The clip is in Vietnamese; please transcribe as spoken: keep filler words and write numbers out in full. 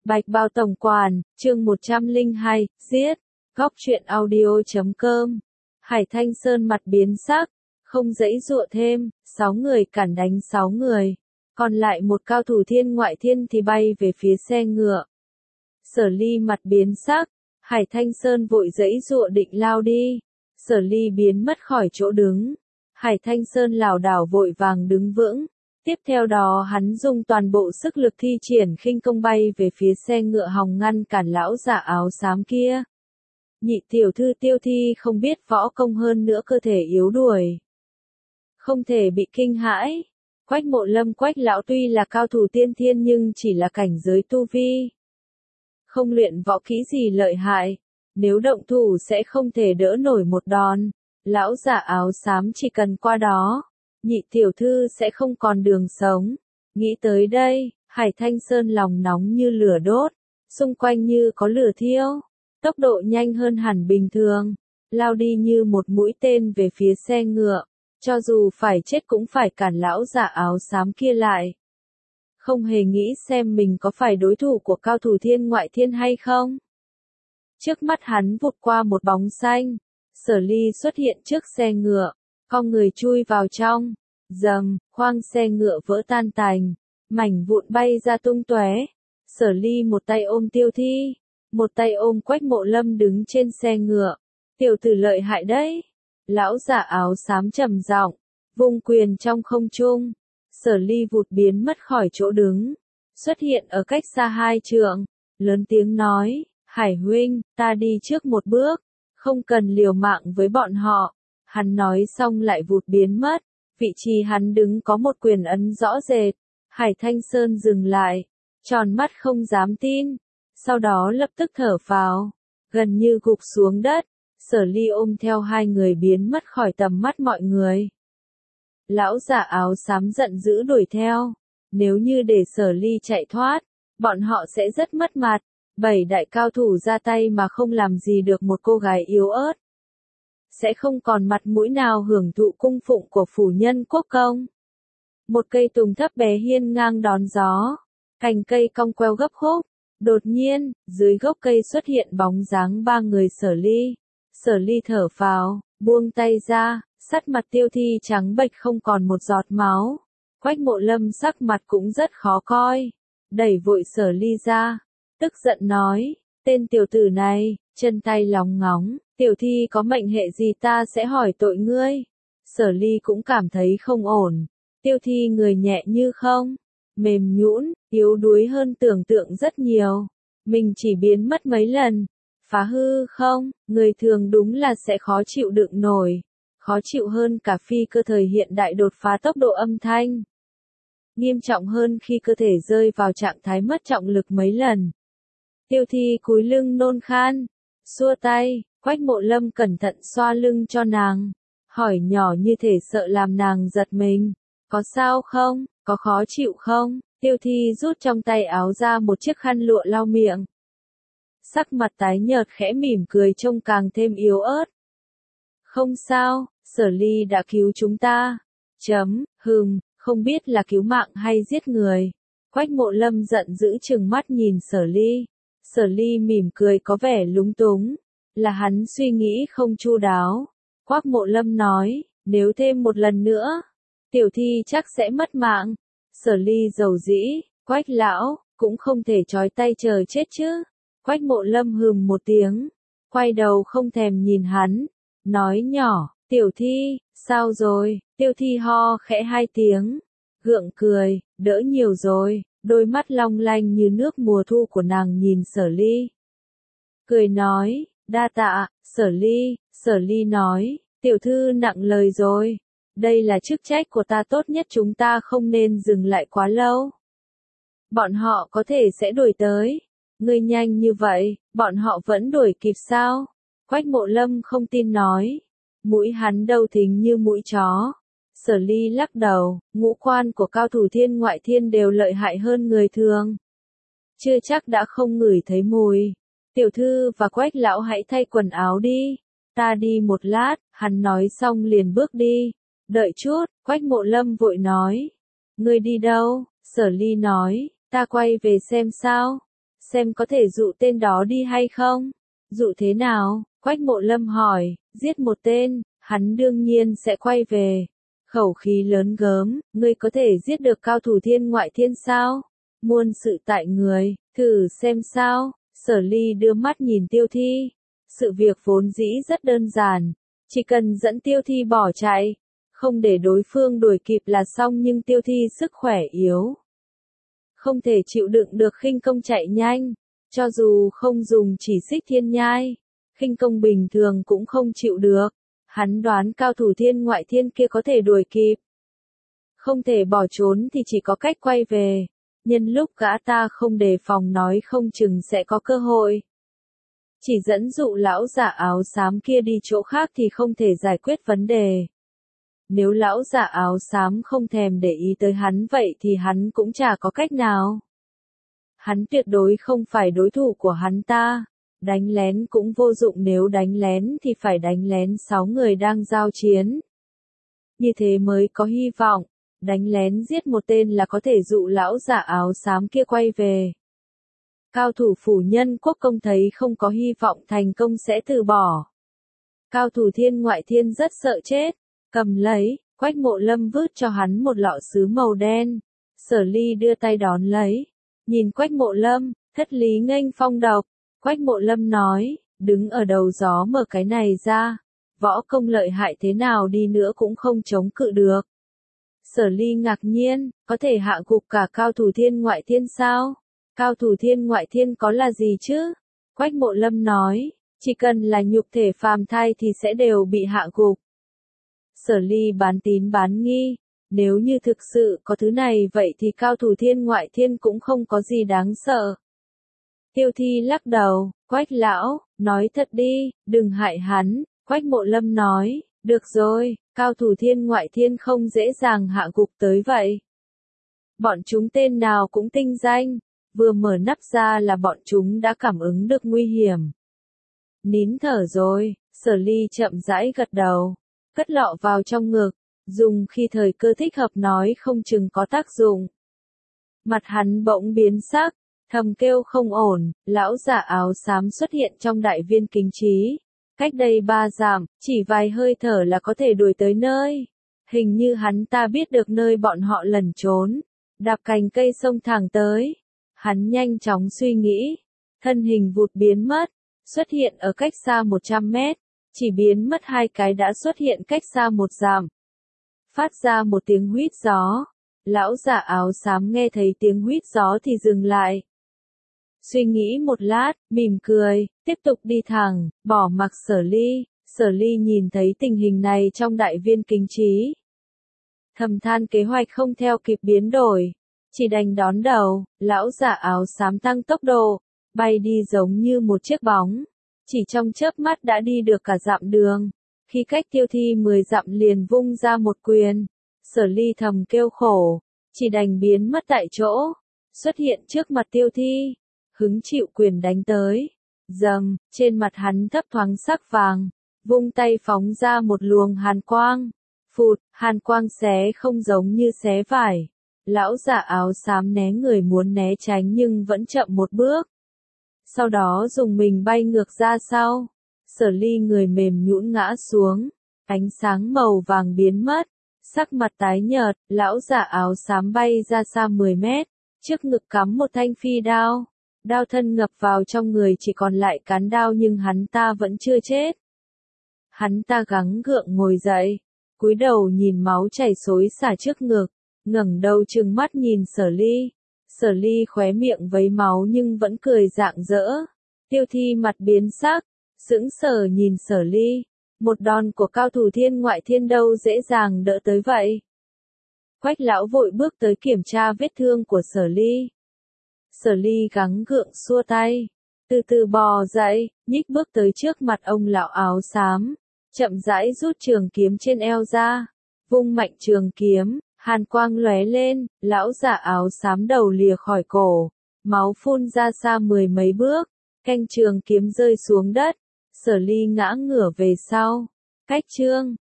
Bạch Bao Tổng Quản, chương một trăm lẻ hai, giết, góc truyện audio chấm com. Hải Thanh Sơn mặt biến sắc, không giãy giụa thêm, sáu người cản đánh sáu người. Còn lại một cao thủ thiên ngoại thiên thì bay về phía xe ngựa. Sở Ly mặt biến sắc, Hải Thanh Sơn vội giãy giụa định lao đi. Sở Ly biến mất khỏi chỗ đứng. Hải Thanh Sơn lảo đảo vội vàng đứng vững. Tiếp theo đó hắn dùng toàn bộ sức lực thi triển khinh công bay về phía xe ngựa hòng ngăn cản lão giả áo xám kia. Nhị tiểu thư Tiêu Thi không biết võ công hơn nữa cơ thể yếu đuổi. Không thể bị kinh hãi. Quách Mộ Lâm Quách lão tuy là cao thủ tiên thiên nhưng chỉ là cảnh giới tu vi. Không luyện võ kỹ gì lợi hại. Nếu động thủ sẽ không thể đỡ nổi một đòn. Lão giả áo xám chỉ cần qua đó. Nhị tiểu thư sẽ không còn đường sống. Nghĩ tới đây, Hải Thanh Sơn lòng nóng như lửa đốt, xung quanh như có lửa thiêu, tốc độ nhanh hơn hẳn bình thường, lao đi như một mũi tên về phía xe ngựa, cho dù phải chết cũng phải cản lão giả áo xám kia lại. Không hề nghĩ xem mình có phải đối thủ của cao thủ thiên ngoại thiên hay không. Trước mắt hắn vụt qua một bóng xanh, Sở Ly xuất hiện trước xe ngựa. Con người chui vào trong, dầm, khoang xe ngựa vỡ tan tành, mảnh vụn bay ra tung tóe. Sở Ly một tay ôm Tiêu Thi, một tay ôm Quách Mộ Lâm đứng trên xe ngựa. Tiểu tử lợi hại đấy. Lão giả áo xám trầm giọng, vung quyền trong không trung. Sở Ly vụt biến mất khỏi chỗ đứng, xuất hiện ở cách xa hai trượng, lớn tiếng nói, Hải huynh, ta đi trước một bước, không cần liều mạng với bọn họ. Hắn nói xong lại vụt biến mất, vị trí hắn đứng có một quyền ấn rõ rệt. Hải Thanh Sơn dừng lại, tròn mắt không dám tin, sau đó lập tức thở phào, gần như gục xuống đất. Sở Ly ôm theo hai người biến mất khỏi tầm mắt mọi người. Lão giả áo xám giận dữ đuổi theo, nếu như để Sở Ly chạy thoát, bọn họ sẽ rất mất mặt. Bảy đại cao thủ ra tay mà không làm gì được một cô gái yếu ớt, sẽ không còn mặt mũi nào hưởng thụ cung phụng của phủ nhân quốc công. Một cây tùng thấp bé hiên ngang đón gió, cành cây cong queo gấp khúc. Đột nhiên, dưới gốc cây xuất hiện bóng dáng ba người Sở Ly. Sở Ly thở phào, buông tay ra, sắt mặt Tiêu Thi trắng bệch không còn một giọt máu. Quách Mộ Lâm sắc mặt cũng rất khó coi, đẩy vội Sở Ly ra, tức giận nói, tên tiểu tử này, chân tay lóng ngóng. Tiểu Thi có mệnh hệ gì ta sẽ hỏi tội ngươi. Sở Ly cũng cảm thấy không ổn. Tiêu Thi người nhẹ như không, mềm nhũn, yếu đuối hơn tưởng tượng rất nhiều. Mình chỉ biến mất mấy lần, phá hư không, người thường đúng là sẽ khó chịu đựng nổi. Khó chịu hơn cả phi cơ thời hiện đại đột phá tốc độ âm thanh. Nghiêm trọng hơn khi cơ thể rơi vào trạng thái mất trọng lực mấy lần. Tiêu Thi cúi lưng nôn khan, xua tay. Quách Mộ Lâm cẩn thận xoa lưng cho nàng, hỏi nhỏ như thể sợ làm nàng giật mình, có sao không, có khó chịu không? Tiêu Thi rút trong tay áo ra một chiếc khăn lụa lau miệng. Sắc mặt tái nhợt khẽ mỉm cười trông càng thêm yếu ớt. Không sao, Sở Ly đã cứu chúng ta. Chấm, hừm, không biết là cứu mạng hay giết người. Quách Mộ Lâm giận dữ trừng mắt nhìn Sở Ly. Sở Ly mỉm cười có vẻ lúng túng. Là hắn suy nghĩ không chu đáo. Quách Mộ Lâm nói, nếu thêm một lần nữa, Tiểu Thi chắc sẽ mất mạng. Sở Ly dầu dĩ, Quách lão, cũng không thể trói tay chờ chết chứ. Quách Mộ Lâm hừm một tiếng, quay đầu không thèm nhìn hắn, nói nhỏ, Tiểu Thi, sao rồi? Tiêu Thi ho khẽ hai tiếng, gượng cười, đỡ nhiều rồi. Đôi mắt long lanh như nước mùa thu của nàng nhìn Sở Ly, cười nói, đa tạ. Sở Ly, Sở Ly nói, tiểu thư nặng lời rồi. Đây là chức trách của ta, tốt nhất chúng ta không nên dừng lại quá lâu. Bọn họ có thể sẽ đuổi tới. Ngươi nhanh như vậy, bọn họ vẫn đuổi kịp sao? Quách Mộ Lâm không tin nói. Mũi hắn đâu thính như mũi chó. Sở Ly lắc đầu, ngũ quan của cao thủ thiên ngoại thiên đều lợi hại hơn người thường. Chưa chắc đã không ngửi thấy mùi. Tiểu thư và Quách lão hãy thay quần áo đi. Ta đi một lát, hắn nói xong liền bước đi. Đợi chút, Quách Mộ Lâm vội nói. Ngươi đi đâu? Sở Ly nói, ta quay về xem sao. xem có thể dụ tên đó đi hay không. Dụ thế nào? Quách Mộ Lâm hỏi. Giết một tên, hắn đương nhiên sẽ quay về. Khẩu khí lớn gớm, ngươi có thể giết được cao thủ thiên ngoại thiên sao? Muôn sự tại người, thử xem sao. Sở Ly đưa mắt nhìn Tiêu Thi. Sự việc vốn dĩ rất đơn giản, chỉ cần dẫn Tiêu Thi bỏ chạy, không để đối phương đuổi kịp là xong, nhưng Tiêu Thi sức khỏe yếu, không thể chịu đựng được khinh công chạy nhanh, cho dù không dùng chỉ xích thiên nhai, khinh công bình thường cũng không chịu được. Hắn đoán cao thủ thiên ngoại thiên kia có thể đuổi kịp. Không thể bỏ trốn thì chỉ có cách quay về. Nhân lúc gã ta không đề phòng nói không chừng sẽ có cơ hội. Chỉ dẫn dụ lão giả áo xám kia đi chỗ khác thì không thể giải quyết vấn đề. Nếu lão giả áo xám không thèm để ý tới hắn vậy thì hắn cũng chả có cách nào. Hắn tuyệt đối không phải đối thủ của hắn ta. Đánh lén cũng vô dụng, nếu đánh lén thì phải đánh lén sáu người đang giao chiến. Như thế mới có hy vọng. Đánh lén giết một tên là có thể dụ lão giả áo xám kia quay về. Cao thủ phủ nhân quốc công thấy không có hy vọng thành công sẽ từ bỏ. Cao thủ thiên ngoại thiên rất sợ chết. Cầm lấy, Quách Mộ Lâm vứt cho hắn một lọ sứ màu đen. Sở Ly đưa tay đón lấy. Nhìn Quách Mộ Lâm, thất lý nghênh phong độc. Quách Mộ Lâm nói, đứng ở đầu gió mở cái này ra. Võ công lợi hại thế nào đi nữa cũng không chống cự được. Sở Ly ngạc nhiên, có thể hạ gục cả cao thủ thiên ngoại thiên sao? Cao thủ thiên ngoại thiên có là gì chứ? Quách Mộ Lâm nói, chỉ cần là nhục thể phàm thai thì sẽ đều bị hạ gục. Sở Ly bán tín bán nghi, nếu như thực sự có thứ này vậy thì cao thủ thiên ngoại thiên cũng không có gì đáng sợ. Tiêu Thi lắc đầu, Quách lão, nói thật đi, đừng hại hắn. Quách Mộ Lâm nói, được rồi, cao thủ thiên ngoại thiên không dễ dàng hạ gục tới vậy. Bọn chúng tên nào cũng tinh danh, vừa mở nắp ra là bọn chúng đã cảm ứng được nguy hiểm. Nín thở rồi, Sở Ly chậm rãi gật đầu, cất lọ vào trong ngực, dùng khi thời cơ thích hợp nói không chừng có tác dụng. Mặt hắn bỗng biến sắc, thầm kêu không ổn, lão giả áo xám xuất hiện trong đại viên kính trí. Cách đây ba dặm, chỉ vài hơi thở là có thể đuổi tới nơi. Hình như hắn ta biết được nơi bọn họ lẩn trốn, đạp cành cây xông thẳng tới. Hắn nhanh chóng suy nghĩ, thân hình vụt biến mất, xuất hiện ở cách xa một trăm mét, chỉ biến mất hai cái đã xuất hiện cách xa một dặm. Phát ra một tiếng huýt gió, lão giả áo xám nghe thấy tiếng huýt gió thì dừng lại. Suy nghĩ một lát, mỉm cười, tiếp tục đi thẳng, bỏ mặc Sở Ly. Sở Ly nhìn thấy tình hình này trong đại viên kính trí. Thầm than kế hoạch không theo kịp biến đổi, chỉ đành đón đầu, lão giả áo xám tăng tốc độ, bay đi giống như một chiếc bóng. Chỉ trong chớp mắt đã đi được cả dặm đường, khi cách Tiêu Thi mười dặm liền vung ra một quyền. Sở Ly thầm kêu khổ, chỉ đành biến mất tại chỗ, xuất hiện trước mặt Tiêu Thi. Hứng chịu quyền đánh tới. Dầm, trên mặt hắn thấp thoáng sắc vàng, vung tay phóng ra một luồng hàn quang. Phụt, hàn quang xé không giống như xé vải. Lão giả áo xám né người muốn né tránh nhưng vẫn chậm một bước. Sau đó dùng mình bay ngược ra sau. Sở Ly người mềm nhũn ngã xuống. Ánh sáng màu vàng biến mất. Sắc mặt tái nhợt, lão giả áo xám bay ra xa mười mét. Trước ngực cắm một thanh phi đao. Đao thân ngập vào trong người chỉ còn lại cán đao nhưng hắn ta vẫn chưa chết. Hắn ta gắng gượng ngồi dậy, cúi đầu nhìn máu chảy xối xả trước ngực, ngẩng đầu trừng mắt nhìn Sở Ly. Sở Ly khóe miệng vấy máu nhưng vẫn cười rạng rỡ. Tiêu Thi mặt biến sắc, sững sờ nhìn Sở Ly. Một đòn của cao thủ thiên ngoại thiên đâu dễ dàng đỡ tới vậy. Quách lão vội bước tới kiểm tra vết thương của Sở Ly. Sở Ly gắng gượng xua tay, từ từ bò dậy, nhích bước tới trước mặt ông lão áo xám, chậm rãi rút trường kiếm trên eo ra, vung mạnh trường kiếm, hàn quang lóe lên, lão giả áo xám đầu lìa khỏi cổ, máu phun ra xa mười mấy bước, canh trường kiếm rơi xuống đất, Sở Ly ngã ngửa về sau. Cách chương